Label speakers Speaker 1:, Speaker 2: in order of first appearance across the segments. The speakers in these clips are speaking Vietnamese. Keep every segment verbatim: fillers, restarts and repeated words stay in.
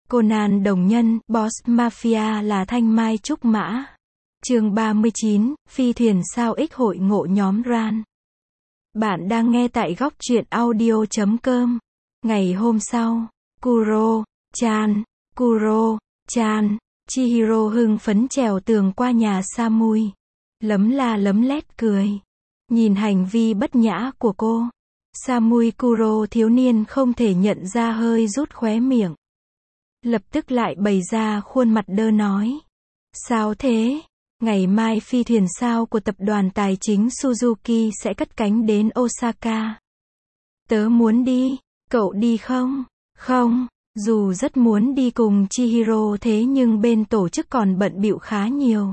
Speaker 1: Conan đồng nhân, Boss Mafia là thanh mai trúc mã. Chương ba mươi chín, phi thuyền sao ích hội ngộ nhóm Ran. Bạn đang nghe tại góc truyện audio chấm com. Ngày hôm sau, Kuro-chan, Kuro-chan, Chihiro hưng phấn trèo tường qua nhà Samui. Lấm la lấm lét cười. Nhìn hành vi bất nhã của cô, Samui Kuro thiếu niên không thể nhận ra hơi rút khóe miệng. Lập tức lại bày ra khuôn mặt đơ nói. Sao thế? Ngày mai phi thuyền sao của tập đoàn tài chính Suzuki sẽ cất cánh đến Osaka. Tớ muốn đi, cậu đi không? Không, dù rất muốn đi cùng Chihiro thế nhưng bên tổ chức còn bận bịu khá nhiều.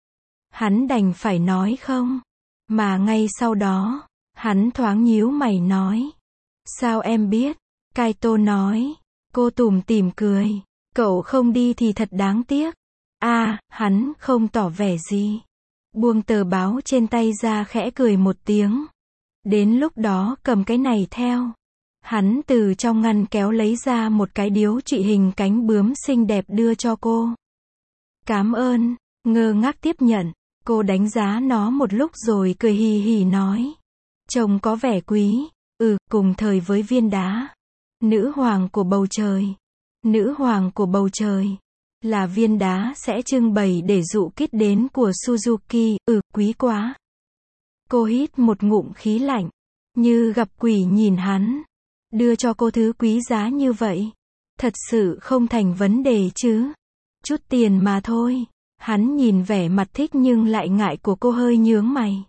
Speaker 1: Hắn đành phải nói không. Mà ngay sau đó, hắn thoáng nhíu mày nói. Sao em biết? Kaito nói. Cô tủm tỉm cười. Cậu không đi thì thật đáng tiếc. À, hắn không tỏ vẻ gì. Buông tờ báo trên tay ra khẽ cười một tiếng. Đến lúc đó cầm cái này theo. Hắn từ trong ngăn kéo lấy ra một cái điếu trụy hình cánh bướm xinh đẹp đưa cho cô. Cảm ơn, ngơ ngác tiếp nhận. Cô đánh giá nó một lúc rồi cười hì hì nói. Trông có vẻ quý. Ừ, cùng thời với viên đá. Nữ hoàng của bầu trời. Nữ hoàng của bầu trời. Là viên đá sẽ trưng bày để dụ kích đến của Suzuki. Ừ, quý quá. Cô hít một ngụm khí lạnh. Như gặp quỷ nhìn hắn. Đưa cho cô thứ quý giá như vậy. Thật sự không thành vấn đề chứ. Chút tiền mà thôi. Hắn nhìn vẻ mặt thích nhưng lại ngại của cô hơi nhướng mày.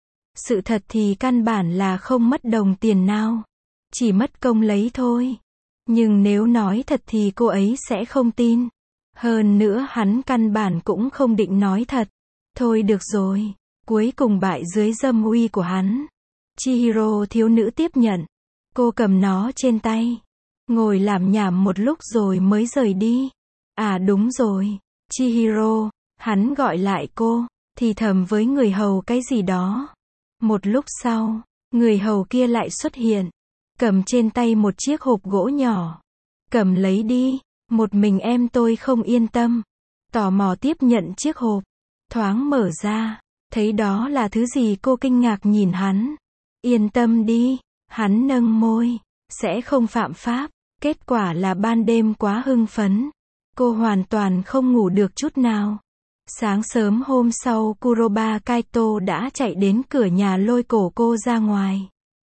Speaker 1: Sự thật thì căn bản là không mất đồng tiền nào. Chỉ mất công lấy thôi. Nhưng nếu nói thật thì cô ấy sẽ không tin. Hơn nữa hắn căn bản cũng không định nói thật. Thôi được rồi. Cuối cùng bại dưới dâm uy của hắn. Chihiro thiếu nữ tiếp nhận. Cô cầm nó trên tay. Ngồi làm nhảm một lúc rồi mới rời đi. À đúng rồi. Chihiro. Hắn gọi lại cô. Thì thầm với người hầu cái gì đó. Một lúc sau, người hầu kia lại xuất hiện. Cầm trên tay một chiếc hộp gỗ nhỏ. Cầm lấy đi. Một mình em tôi không yên tâm. Tò mò tiếp nhận chiếc hộp. Thoáng mở ra. Thấy đó là thứ gì cô kinh ngạc nhìn hắn. Yên tâm đi. Hắn nâng môi. Sẽ không phạm pháp. Kết quả là ban đêm quá hưng phấn. Cô hoàn toàn không ngủ được chút nào. Sáng sớm hôm sau Kuroba Kaito đã chạy đến cửa nhà lôi cổ cô ra ngoài.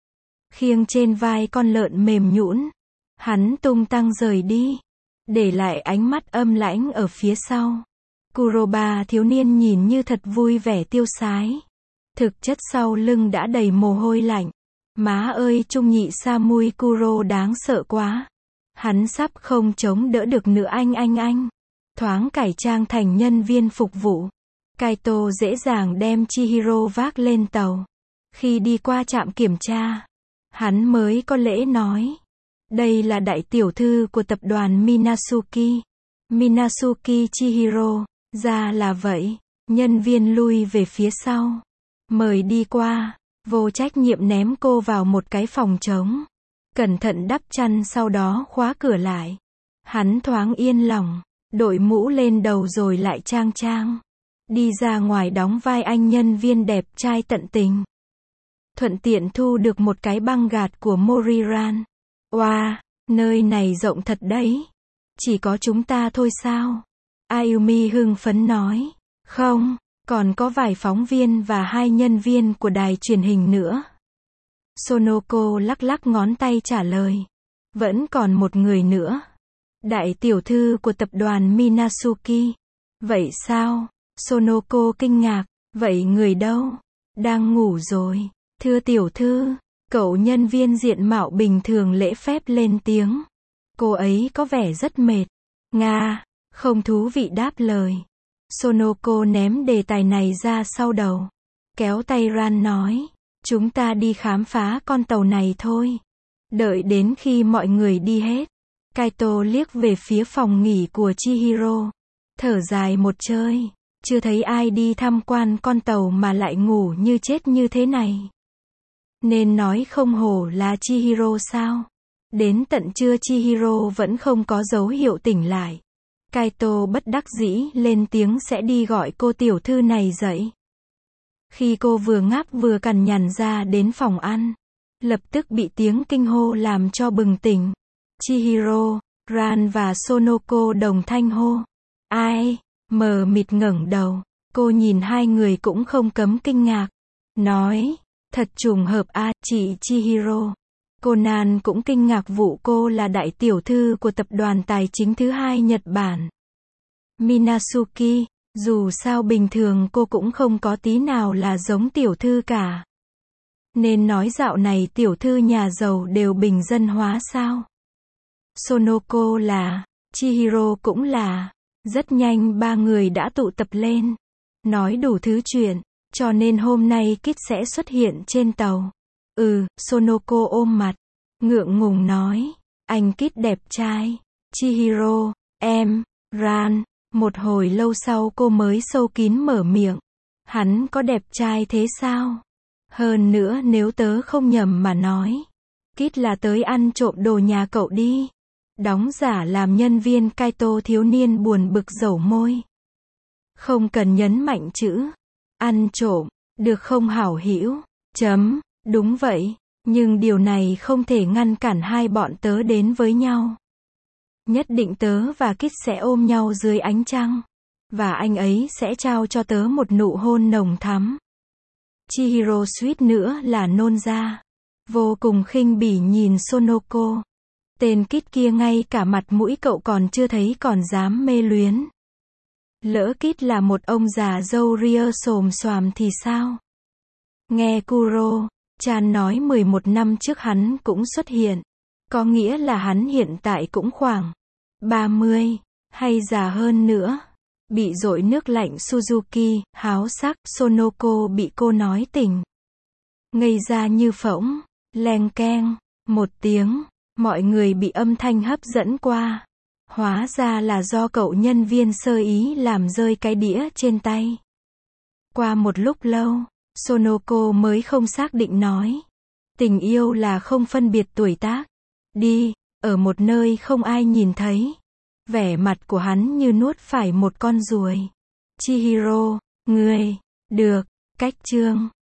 Speaker 1: Khiêng trên vai con lợn mềm nhũn. Hắn tung tăng rời đi. Để lại ánh mắt âm lãnh ở phía sau. Kuroba thiếu niên nhìn như thật vui vẻ tiêu sái. Thực chất sau lưng đã đầy mồ hôi lạnh. Má ơi trung nhị Samui Kuro đáng sợ quá. Hắn sắp không chống đỡ được nữa anh anh anh. Thoáng cải trang thành nhân viên phục vụ. Kaito dễ dàng đem Chihiro vác lên tàu. Khi đi qua trạm kiểm tra, hắn mới có lễ nói. Đây là đại tiểu thư của tập đoàn Minazuki. Minazuki Chihiro. Ra là vậy. Nhân viên lui về phía sau. Mời đi qua. Vô trách nhiệm ném cô vào một cái phòng trống. Cẩn thận đắp chăn sau đó khóa cửa lại. Hắn thoáng yên lòng. Đội mũ lên đầu rồi lại trang trang. Đi ra ngoài đóng vai anh nhân viên đẹp trai tận tình. Thuận tiện thu được một cái băng gạt của Moriran. Oa, wow, nơi này rộng thật đấy. Chỉ có chúng ta thôi sao? Ayumi hưng phấn nói. Không, còn có vài phóng viên và hai nhân viên của đài truyền hình nữa. Sonoko lắc lắc ngón tay trả lời. Vẫn còn một người nữa. Đại tiểu thư của tập đoàn Minazuki. Vậy sao? Sonoko kinh ngạc. Vậy người đâu? Đang ngủ rồi. Thưa tiểu thư, cậu nhân viên diện mạo bình thường lễ phép lên tiếng. Cô ấy có vẻ rất mệt. Nga, không thú vị đáp lời. Sonoko ném đề tài này ra sau đầu. Kéo tay Ran nói. Chúng ta đi khám phá con tàu này thôi. Đợi đến khi mọi người đi hết. Kaito liếc về phía phòng nghỉ của Chihiro. Thở dài một hơi. Chưa thấy ai đi tham quan con tàu mà lại ngủ như chết như thế này. Nên nói không hổ là Chihiro sao? Đến tận trưa Chihiro vẫn không có dấu hiệu tỉnh lại. Kaito bất đắc dĩ lên tiếng sẽ đi gọi cô tiểu thư này dậy. Khi cô vừa ngáp vừa cằn nhằn ra đến phòng ăn, lập tức bị tiếng kinh hô làm cho bừng tỉnh. Chihiro, Ran và Sonoko đồng thanh hô. Ai? Mờ mịt ngẩng đầu. Cô nhìn hai người cũng không cấm kinh ngạc. Nói, thật trùng hợp a, chị Chihiro. Conan cũng kinh ngạc vụ cô là đại tiểu thư của tập đoàn tài chính thứ hai Nhật Bản. Minasuki, dù sao bình thường cô cũng không có tí nào là giống tiểu thư cả. Nên nói dạo này tiểu thư nhà giàu đều bình dân hóa sao? Sonoko là, Chihiro cũng là. Rất nhanh ba người đã tụ tập lên. Nói đủ thứ chuyện, cho nên hôm nay Kit sẽ xuất hiện trên tàu. Ừ, Sonoko ôm mặt, ngượng ngùng nói, anh Kit đẹp trai. Chihiro, em, Ran. Một hồi lâu sau cô mới sâu kín mở miệng. Hắn có đẹp trai thế sao? Hơn nữa nếu tớ không nhầm mà nói, Kit là tới ăn trộm đồ nhà cậu đi. Đóng giả làm nhân viên Kaito thiếu niên buồn bực dẩu môi. Không cần nhấn mạnh chữ ăn trộm, được không hảo hữu? Chấm, đúng vậy, nhưng điều này không thể ngăn cản hai bọn tớ đến với nhau. Nhất định tớ và Kit sẽ ôm nhau dưới ánh trăng, và anh ấy sẽ trao cho tớ một nụ hôn nồng thắm. Chihiro suýt nữa là nôn ra, vô cùng khinh bỉ nhìn Sonoko. Tên Kit kia ngay cả mặt mũi cậu còn chưa thấy còn dám mê luyến. Lỡ Kit là một ông già râu ria xồm xoàm thì sao? Nghe Kuro chan nói mười một năm trước hắn cũng xuất hiện. Có nghĩa là hắn hiện tại cũng khoảng ba mươi, hay già hơn nữa. Bị dội nước lạnh Suzuki, háo sắc, Sonoko bị cô nói tỉnh. Ngây ra như phỗng, leng keng, một tiếng. Mọi người bị âm thanh hấp dẫn qua. Hóa ra là do cậu nhân viên sơ ý làm rơi cái đĩa trên tay. Qua một lúc lâu, Sonoko mới không xác định nói. Tình yêu là không phân biệt tuổi tác. Đi, ở một nơi không ai nhìn thấy. Vẻ mặt của hắn như nuốt phải một con ruồi. Chihiro, người, được, cách chương.